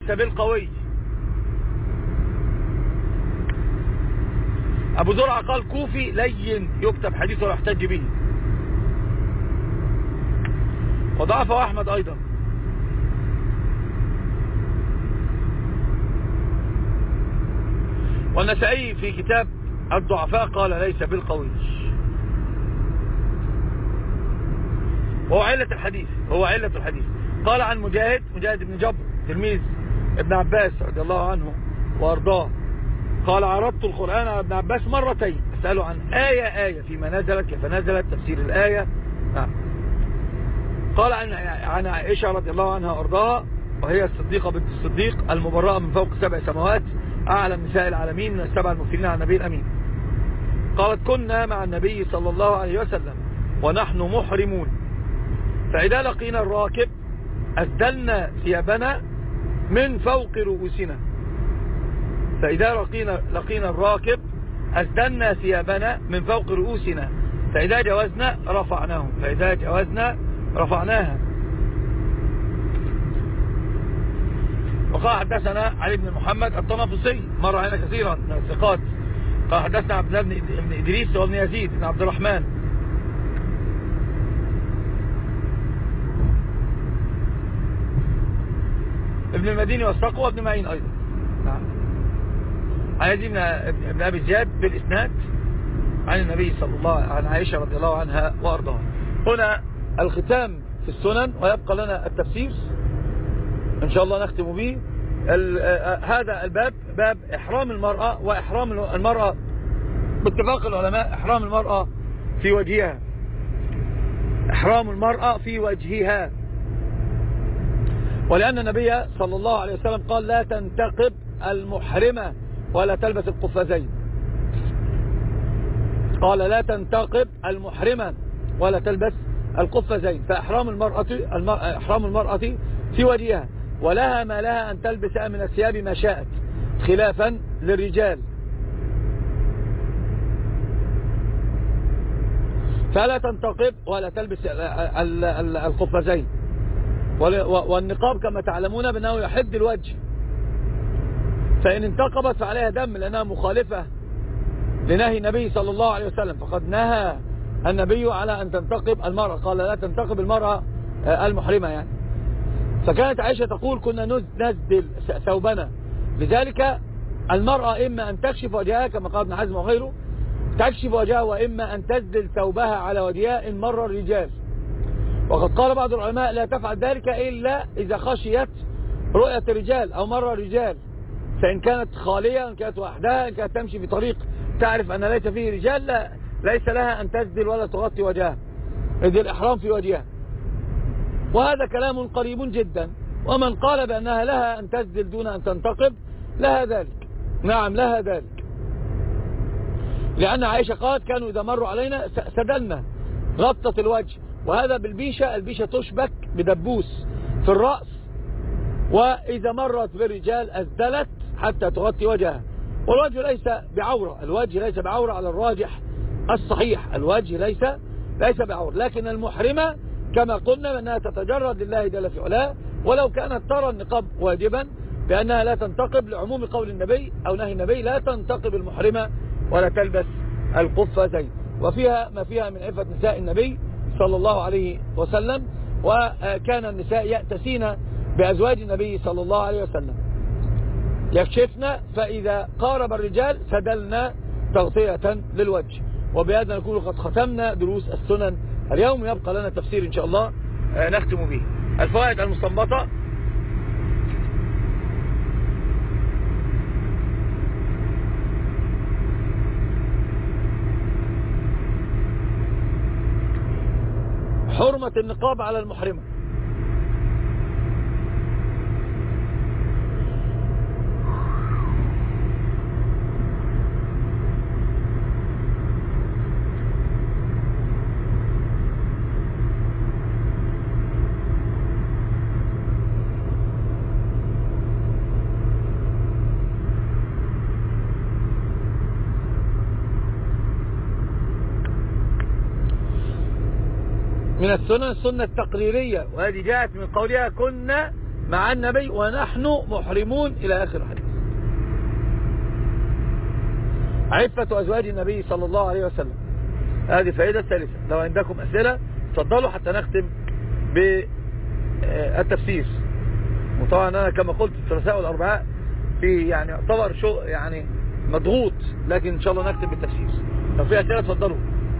بالقوي. أبو زرعة قال كوفي لين يكتب حديثه ويحتج به، وضعفه أحمد أيضا. والنسائي في كتاب الضعفاء قال ليس بالقوي. وهو علة الحديث. قال عن مجاهد بن جبر تلميذ ابن عباس رضي الله عنه وارضاه، قال عرضت القرآن على ابن عباس مرتين أسأله عن آية فيما نزلت، كيف نزلت، تفسير الآية. قال عن عائشة رضي الله عنها وارضاها، وهي الصديقة بنت الصديق المبرأة من فوق 7 سماوات، أعلم نساء العالمين من السبع المرسلين على النبي الأمين. قالت كنا مع النبي صلى الله عليه وسلم ونحن محرمون، فإذا لقينا الراكب أسدلنا ثيابنا من فوق رؤوسنا. فإذا لقينا الراكب أسدلنا ثيابنا من فوق رؤوسنا، فإذا جوزنا رفعناها. وقال حدثنا علي بن محمد الطنافسي، مر علينا كثيرا من الثقات. قال حدثنا عبد الله بن إدريس وابن يزيد بن عبد الرحمن. ابن المديني والثقوى وابن معين أيضا. نعم. عن يزيد بن أبي زياد بالإسناد عن النبي صلى الله عن عائشة رضي الله عنها وأرضاها. هنا الختام في السنن، ويبقى لنا التفسير إن شاء الله نختم به. هذا الباب باب إحرام المرأة، وإحرام المرأة باتفاق العلماء إحرام المرأة في وجهها، إحرام المرأة في وجهها. ولأن النبي صلى الله عليه وسلم قال لا تنتقب المحرمة ولا تلبس القفازين. قال لا تنتقب المحرمة ولا تلبس القفازين. فإحرام المرأة في وجهها، ولها ما لها أن تلبس من الثياب ما شاءت، خلافا للرجال. فلا تنتقب ولا تلبس القفازين. والنقاب كما تعلمون بأنه يحد الوجه، فإن انتقبت فعليها دم لأنها مخالفة لنهي النبي صلى الله عليه وسلم. فقد نهى النبي على أن تنتقب المرأة، قال لا تنتقب المرأة المحرمة يعني. فكانت عائشة تقول كنا نسدل ثوبنا. لذلك المرأة إما أن تكشف وجهها كما قال ابن حزم وغيره، تكشف وجهها، وإما أن تسدل ثوبها على وجهها إن مر الرجال. وقد قال بعض العلماء لا تفعل ذلك إلا إذا خشيت رؤية الرجال أو مر الرجال، فإن كانت خالية، إن كانت وحدها، إن كانت تمشي في طريق تعرف أن ليس فيه رجال، لا ليس لها أن تسدل ولا تغطي وجهها، إذ الإحرام في وجهها. وهذا كلام قريب جدا. ومن قال بأنها لها أن تسدل دون أن تنتقب لها ذلك، نعم لها ذلك، لأن عائشة قالت كانوا إذا مروا علينا سدلنا، غطت الوجه. وهذا بالبيشة، البيشة تشبك بدبوس في الرأس، وإذا مرت بالرجال أسدلت حتى تغطي وجهها. والوجه ليس بعورة، على الراجح الصحيح، الوجه ليس بعورة. لكن المحرمة كما قلنا بأنها تتجرد لله جل في علاه، ولو كانت ترى النقاب واجبا بأنها لا تنتقب، لعموم قول النبي أو نهي النبي لا تنتقب المحرمة ولا تلبس القفازين. وفيها ما فيها من عفة نساء النبي صلى الله عليه وسلم. وكان النساء يأتسين بأزواج النبي صلى الله عليه وسلم، يكشفن، فإذا قارب الرجال سدلنا تغطية للوجه. وبهذا نكون قد ختمنا دروس السنن اليوم. يبقى لنا تفسير إن شاء الله نختم به. الفوائد المستنبطة: حرمة النقاب على المحرمة. من السنة التقريرية، وهذه جاءت من قولها كنا مع النبي ونحن محرمون إلى آخر الحديث. عفة أزواج النبي صلى الله عليه وسلم. هذه فائدة الثالثة. لو عندكم أسئلة تفضلوا حتى نختم بالتفسير. وطبعا أنا كما قلت الثلاثاء والأربعاء في يعني يعتبر يعني مضغوط، لكن إن شاء الله نختم بالتفسير. لو في أسئلة تفضلوا.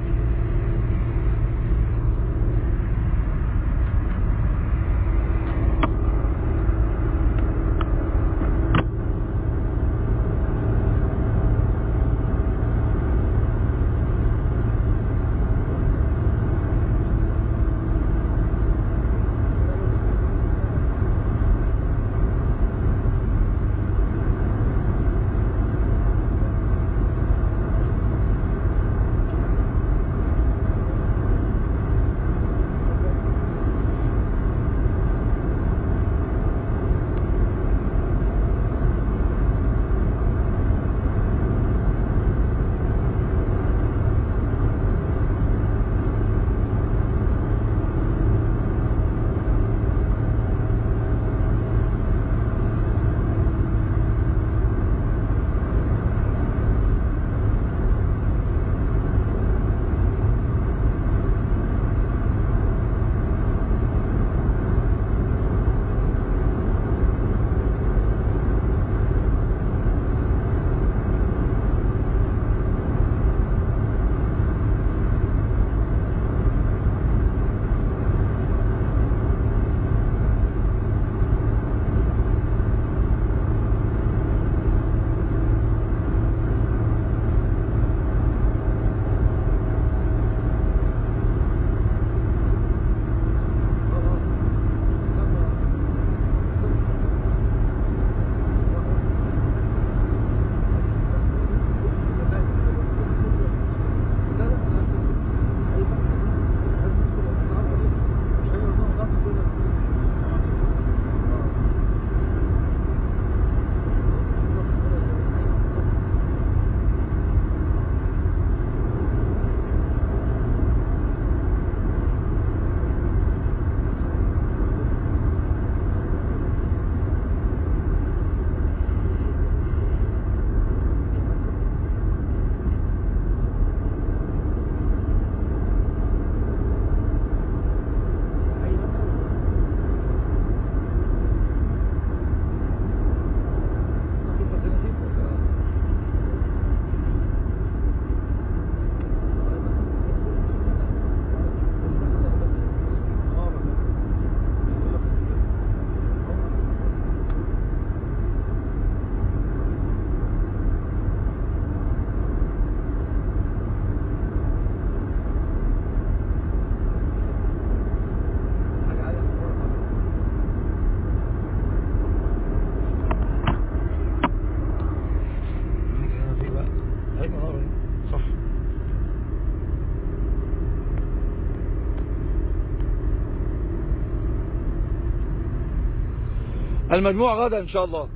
المجموع غدا إن شاء الله.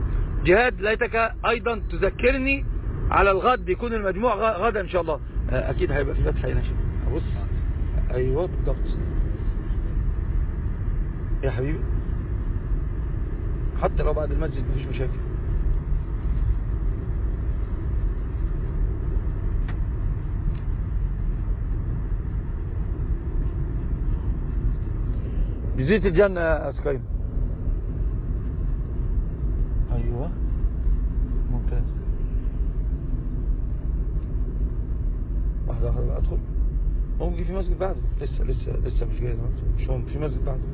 جهاد ليتك أيضا تذكرني على الغد يكون المجموع غدا إن شاء الله. أكيد هيبقى في فتح هنا. أبص أيوة بالضبط يا حبيبي، حتى لو بعد المسجد مفيش مشاكل. بزيت الجنة يا أسكاين. أيوة ممتاز. واحدة بقى أدخل. ممكن في مسجد بعده. لسه مش جاي. مش هم في مسجد بعده.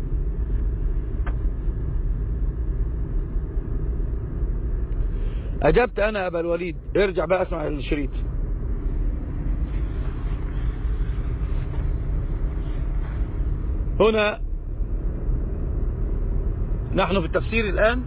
أجبت أنا يا أبا الوليد. ارجع بقى اسمع الشريط. هنا نحن في التفسير الآن.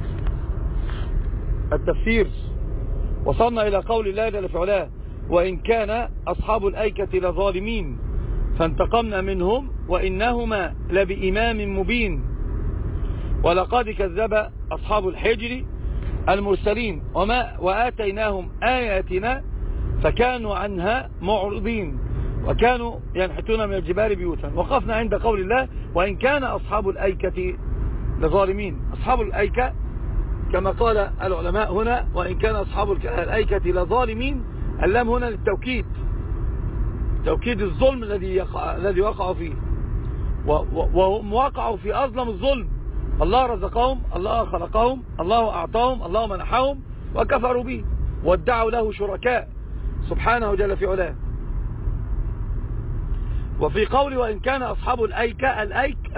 التفسير وصلنا إلى قول الله جل في علاه: وإن كان أصحاب الأيكة لظالمين فانتقمنا منهم وإنهما لبإمام مبين ولقد كذب أصحاب الحجر المرسلين وآتيناهم آياتنا فكانوا عنها معرضين وكانوا ينحتون من الجبال بيوتا. وقفنا عند قول الله: وإن كان أصحاب الأيكة لظالمين. أصحاب الأيكة كما قال العلماء هنا وإن كان أصحاب الأيكة لظالمين، اللام هنا للتوكيد، توكيد الظلم الذي وقعوا فيه، وهم وقعوا في أظلم الظلم. الله رزقهم، الله خلقهم، الله أعطاهم، الله منحهم، وكفروا به وادعوا له شركاء سبحانه جل في علاه. وفي قول وإن كان أصحاب الأيكة، الأيك